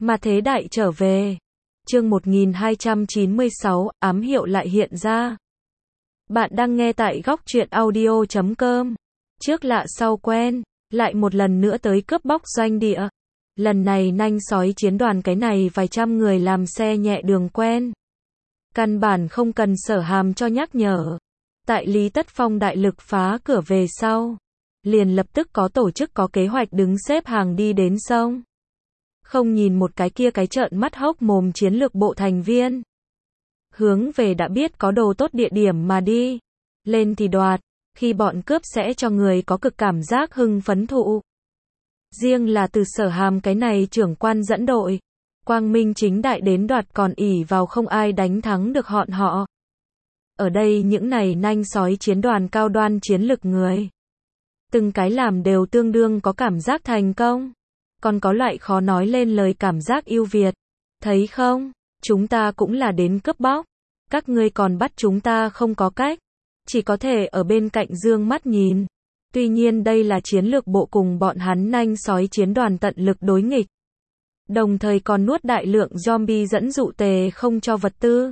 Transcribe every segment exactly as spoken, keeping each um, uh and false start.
Mà thế đại trở về. Chương một nghìn hai trăm chín mươi sáu, ám hiệu lại hiện ra. Bạn đang nghe tại góc truyện audio chấm com. Trước lạ sau quen, lại một lần nữa tới cướp bóc doanh địa. Lần này nanh sói chiến đoàn cái này vài trăm người làm xe nhẹ đường quen. Căn bản không cần Sở Hàm cho nhắc nhở. Tại Lý Tất Phong đại lực phá cửa về sau, liền lập tức có tổ chức có kế hoạch đứng xếp hàng đi đến sông. Không nhìn một cái kia cái trợn mắt hốc mồm chiến lược bộ thành viên. Hướng về đã biết có đồ tốt địa điểm mà đi. Lên thì đoạt, khi bọn cướp sẽ cho người có cực cảm giác hưng phấn thụ. Riêng là từ Sở Hàm cái này trưởng quan dẫn đội. Quang minh chính đại đến đoạt còn ỷ vào không ai đánh thắng được bọn họ. Ở đây những này nanh sói chiến đoàn cao đoan chiến lực người. Từng cái làm đều tương đương có cảm giác thành công. Còn có loại khó nói lên lời cảm giác yêu Việt. Thấy không, chúng ta cũng là đến cướp bóc. Các ngươi còn bắt chúng ta không có cách. Chỉ có thể ở bên cạnh dương mắt nhìn. Tuy nhiên đây là chiến lược bộ cùng bọn hắn nanh sói chiến đoàn tận lực đối nghịch. Đồng thời còn nuốt đại lượng zombie dẫn dụ tề không cho vật tư.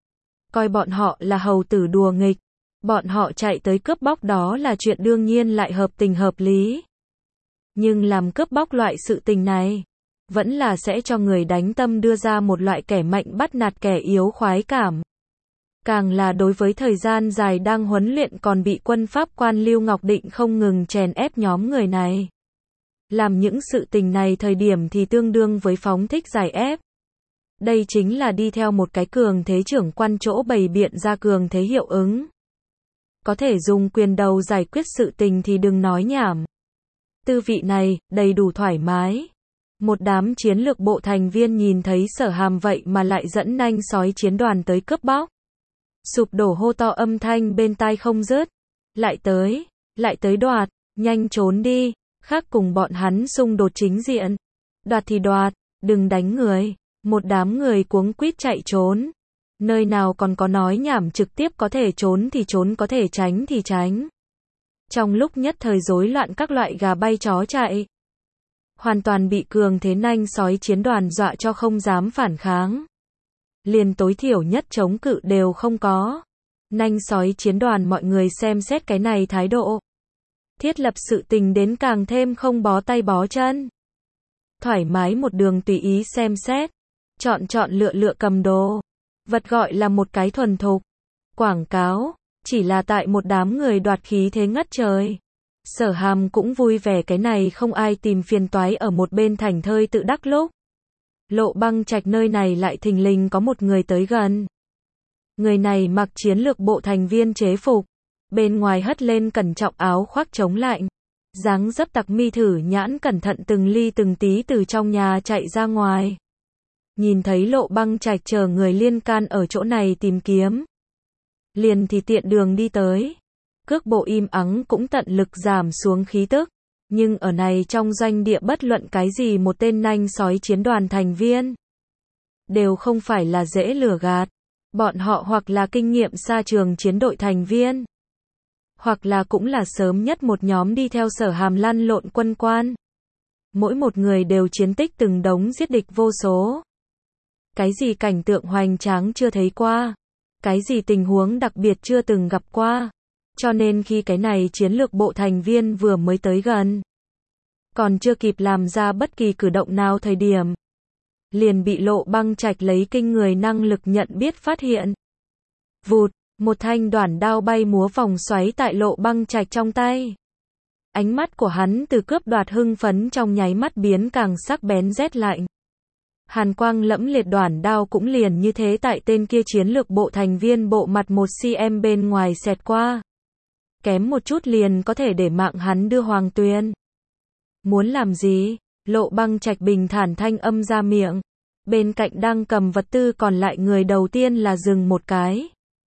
Coi bọn họ là hầu tử đùa nghịch. Bọn họ chạy tới cướp bóc đó là chuyện đương nhiên lại hợp tình hợp lý. Nhưng làm cướp bóc loại sự tình này, vẫn là sẽ cho người đánh tâm đưa ra một loại kẻ mạnh bắt nạt kẻ yếu khoái cảm. Càng là đối với thời gian dài đang huấn luyện còn bị quân pháp quan Lưu Ngọc Định không ngừng chèn ép nhóm người này. Làm những sự tình này thời điểm thì tương đương với phóng thích giải ép. Đây chính là đi theo một cái cường thế trưởng quan chỗ bày biện ra cường thế hiệu ứng. Có thể dùng quyền đầu giải quyết sự tình thì đừng nói nhảm. Tư vị này, đầy đủ thoải mái. Một đám chiến lược bộ thành viên nhìn thấy Sở Hàm vậy mà lại dẫn nanh sói chiến đoàn tới cướp bóc. Sụp đổ hô to âm thanh bên tai không dứt. Lại tới, lại tới đoạt, nhanh trốn đi, khác cùng bọn hắn xung đột chính diện. Đoạt thì đoạt, đừng đánh người. Một đám người cuống quýt chạy trốn. Nơi nào còn có nói nhảm trực tiếp có thể trốn thì trốn có thể tránh thì tránh. Trong lúc nhất thời rối loạn các loại gà bay chó chạy. Hoàn toàn bị cường thế nanh sói chiến đoàn dọa cho không dám phản kháng. Liền tối thiểu nhất chống cự đều không có. Nanh sói chiến đoàn mọi người xem xét cái này thái độ. Thiết lập sự tình đến càng thêm không bó tay bó chân. Thoải mái một đường tùy ý xem xét. Chọn chọn lựa lựa cầm đồ. Vật gọi là một cái thuần thục. Quảng cáo. Chỉ là tại một đám người đoạt khí thế ngất trời. Sở Hàm cũng vui vẻ cái này không ai tìm phiền toái ở một bên thành thơi tự đắc lúc. Lộ Băng Trạch nơi này lại thình lình có một người tới gần. Người này mặc chiến lược bộ thành viên chế phục. Bên ngoài hất lên cẩn trọng áo khoác chống lạnh. Dáng dấp tặc mi thử nhãn cẩn thận từng ly từng tí từ trong nhà chạy ra ngoài. Nhìn thấy Lộ Băng Trạch chờ người liên can ở chỗ này tìm kiếm. Liền thì tiện đường đi tới. Cước bộ im ắng cũng tận lực giảm xuống khí tức. Nhưng ở này trong doanh địa bất luận cái gì một tên nanh sói chiến đoàn thành viên. Đều không phải là dễ lừa gạt. Bọn họ hoặc là kinh nghiệm xa trường chiến đội thành viên. Hoặc là cũng là sớm nhất một nhóm đi theo Sở Hàm lăn lộn quân quan. Mỗi một người đều chiến tích từng đống giết địch vô số. Cái gì cảnh tượng hoành tráng chưa thấy qua. Cái gì tình huống đặc biệt chưa từng gặp qua. Cho nên khi cái này chiến lược bộ thành viên vừa mới tới gần. Còn chưa kịp làm ra bất kỳ cử động nào thời điểm. Liền bị Lộ Băng Trạch lấy kinh người năng lực nhận biết phát hiện. Vụt, một thanh đoản đao bay múa vòng xoáy tại Lộ Băng Trạch trong tay. Ánh mắt của hắn từ cướp đoạt hưng phấn trong nháy mắt biến càng sắc bén rét lạnh. Hàn quang lẫm liệt đoản đao cũng liền như thế tại tên kia chiến lược bộ thành viên bộ mặt một xăng-ti-mét bên ngoài xẹt qua. Kém một chút liền có thể để mạng hắn đưa hoàng tuyền. Muốn làm gì? Lộ Băng Trạch bình thản thanh âm ra miệng. Bên cạnh đang cầm vật tư còn lại người đầu tiên là dừng một cái.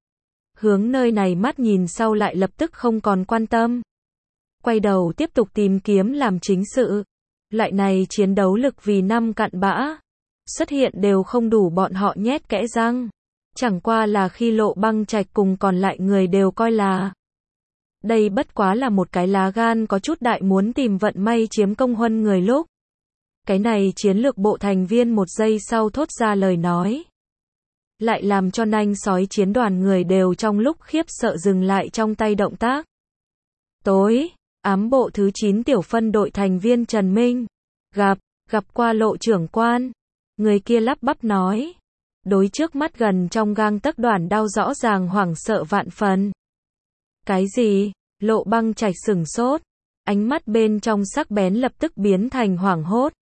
Hướng nơi này mắt nhìn sau lại lập tức không còn quan tâm. Quay đầu tiếp tục tìm kiếm làm chính sự. Loại này chiến đấu lực vì năm cặn bã. Xuất hiện đều không đủ bọn họ nhét kẽ răng. Chẳng qua là khi Lộ Băng Trạch cùng còn lại người đều coi là. Đây bất quá là một cái lá gan có chút đại muốn tìm vận may chiếm công huân người lúc. Cái này chiến lược bộ thành viên một giây sau thốt ra lời nói. Lại làm cho nanh sói chiến đoàn người đều trong lúc khiếp sợ dừng lại trong tay động tác. Tối, ám bộ thứ chín tiểu phân đội thành viên Trần Minh. Gặp, gặp qua Lộ trưởng quan. Người kia lắp bắp nói. Đối trước mắt gần trong gang tấc đoàn đao rõ ràng hoảng sợ vạn phần. Cái gì? Lộ Băng Trạch sửng sốt. Ánh mắt bên trong sắc bén lập tức biến thành hoảng hốt.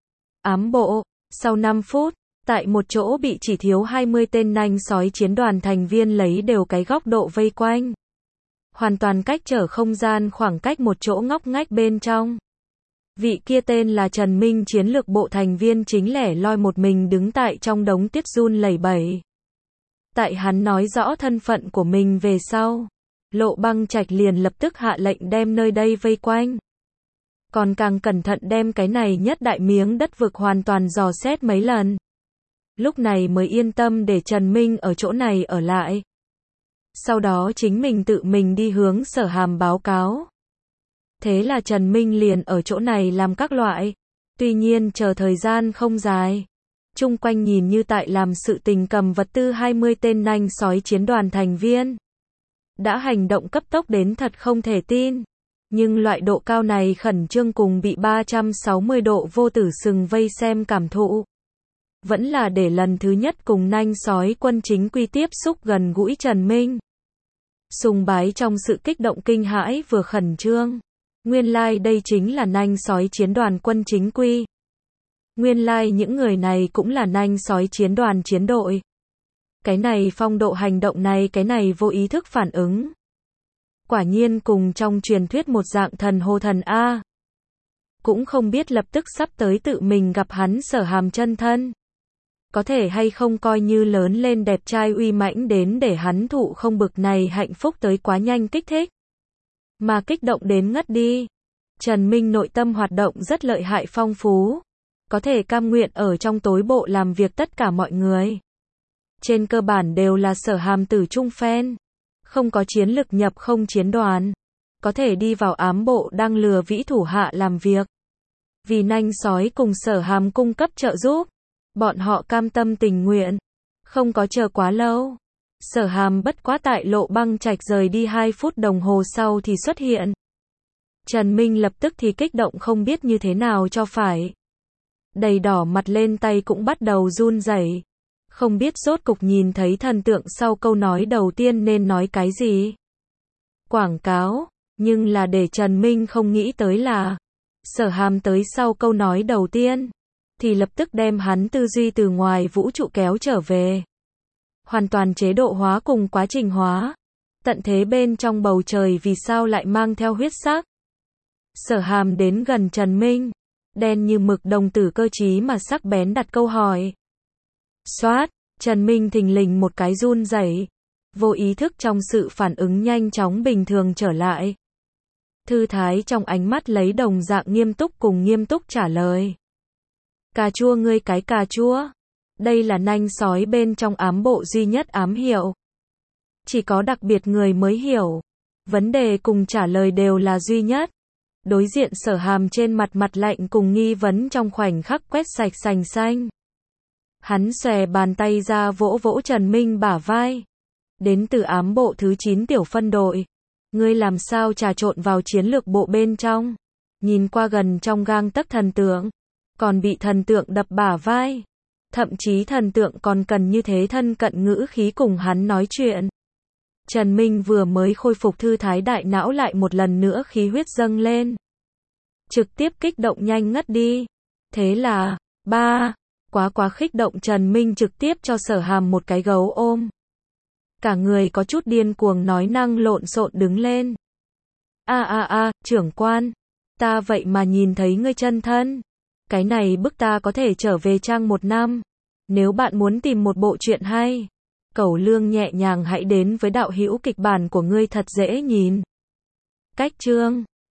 Ám bộ, sau năm phút, tại một chỗ bị chỉ thiếu hai mươi tên nanh sói chiến đoàn thành viên lấy đều cái góc độ vây quanh. Hoàn toàn cách trở không gian khoảng cách một chỗ ngóc ngách bên trong. Vị kia tên là Trần Minh chiến lược bộ thành viên chính lẻ loi một mình đứng tại trong đống tuyết run lẩy bẩy. Tại hắn nói rõ thân phận của mình về sau, Lộ Băng Trạch liền lập tức hạ lệnh đem nơi đây vây quanh. Còn càng cẩn thận đem cái này nhất đại miếng đất vực hoàn toàn dò xét mấy lần. Lúc này mới yên tâm để Trần Minh ở chỗ này ở lại. Sau đó chính mình tự mình đi hướng Sở Hàm báo cáo. Thế là Trần Minh liền ở chỗ này làm các loại. Tuy nhiên chờ thời gian không dài. Chung quanh nhìn như tại làm sự tình cầm vật tư hai mươi tên nanh sói chiến đoàn thành viên. Đã hành động cấp tốc đến thật không thể tin. Nhưng loại độ cao này khẩn trương cùng bị ba trăm sáu mươi độ vô tử sừng vây xem cảm thụ. Vẫn là để lần thứ nhất cùng nanh sói quân chính quy tiếp xúc gần gũi Trần Minh. Sùng bái trong sự kích động kinh hãi vừa khẩn trương. Nguyên lai like đây chính là nanh sói chiến đoàn quân chính quy. Nguyên lai like những người này cũng là nanh sói chiến đoàn chiến đội. Cái này phong độ hành động này cái này vô ý thức phản ứng. Quả nhiên cùng trong truyền thuyết một dạng thần hồ thần A. Cũng không biết lập tức sắp tới tự mình gặp hắn Sở Hàm chân thân. Có thể hay không coi như lớn lên đẹp trai uy mãnh đến để hắn thụ không bực này hạnh phúc tới quá nhanh kích thích. Mà kích động đến ngất đi. Trần Minh nội tâm hoạt động rất lợi hại phong phú. Có thể cam nguyện ở trong tối bộ làm việc tất cả mọi người. Trên cơ bản đều là Sở Hàm tử trung phen. Không có chiến lực nhập không chiến đoàn. Có thể đi vào ám bộ đang lừa vĩ thủ hạ làm việc. Vì nanh sói cùng Sở Hàm cung cấp trợ giúp. Bọn họ cam tâm tình nguyện. Không có chờ quá lâu. Sở Hàm bất quá tại Lộ Băng Trạch rời đi hai phút đồng hồ sau thì xuất hiện. Trần Minh lập tức thì kích động không biết như thế nào cho phải. Đầy đỏ mặt lên tay cũng bắt đầu run rẩy. Không biết rốt cục nhìn thấy thần tượng sau câu nói đầu tiên nên nói cái gì. Quảng cáo, nhưng là để Trần Minh không nghĩ tới là Sở Hàm tới sau câu nói đầu tiên thì lập tức đem hắn tư duy từ ngoài vũ trụ kéo trở về. Hoàn toàn chế độ hóa cùng quá trình hóa. Tận thế bên trong bầu trời vì sao lại mang theo huyết sắc. Sở Hàm đến gần Trần Minh. Đen như mực đồng tử cơ trí mà sắc bén đặt câu hỏi. Xoát, Trần Minh thình lình một cái run rẩy. Vô ý thức trong sự phản ứng nhanh chóng bình thường trở lại. Thư thái trong ánh mắt lấy đồng dạng nghiêm túc cùng nghiêm túc trả lời. Cà chua ngươi cái cà chua. Đây là nanh sói bên trong ám bộ duy nhất ám hiệu. Chỉ có đặc biệt người mới hiểu. Vấn đề cùng trả lời đều là duy nhất. Đối diện Sở Hàm trên mặt mặt lạnh cùng nghi vấn trong khoảnh khắc quét sạch sành xanh. Hắn xòe bàn tay ra vỗ vỗ Trần Minh bả vai. Đến từ ám bộ thứ chín tiểu phân đội. Ngươi làm sao trà trộn vào chiến lược bộ bên trong. Nhìn qua gần trong gang tấc thần tượng. Còn bị thần tượng đập bả vai. Thậm chí thần tượng còn cần như thế thân cận ngữ khí cùng hắn nói chuyện. Trần Minh vừa mới khôi phục thư thái đại não lại một lần nữa khí huyết dâng lên. Trực tiếp kích động nhanh ngất đi. Thế là, ba, quá quá kích động Trần Minh trực tiếp cho Sở Hàm một cái gấu ôm. Cả người có chút điên cuồng nói năng lộn xộn đứng lên. A a a, trưởng quan, ta vậy mà nhìn thấy ngươi chân thân. Cái này bức ta có thể trở về trang một năm. Nếu bạn muốn tìm một bộ truyện hay, Cẩu Lương nhẹ nhàng hãy đến với đạo hữu kịch bản của ngươi thật dễ nhìn. Cách chương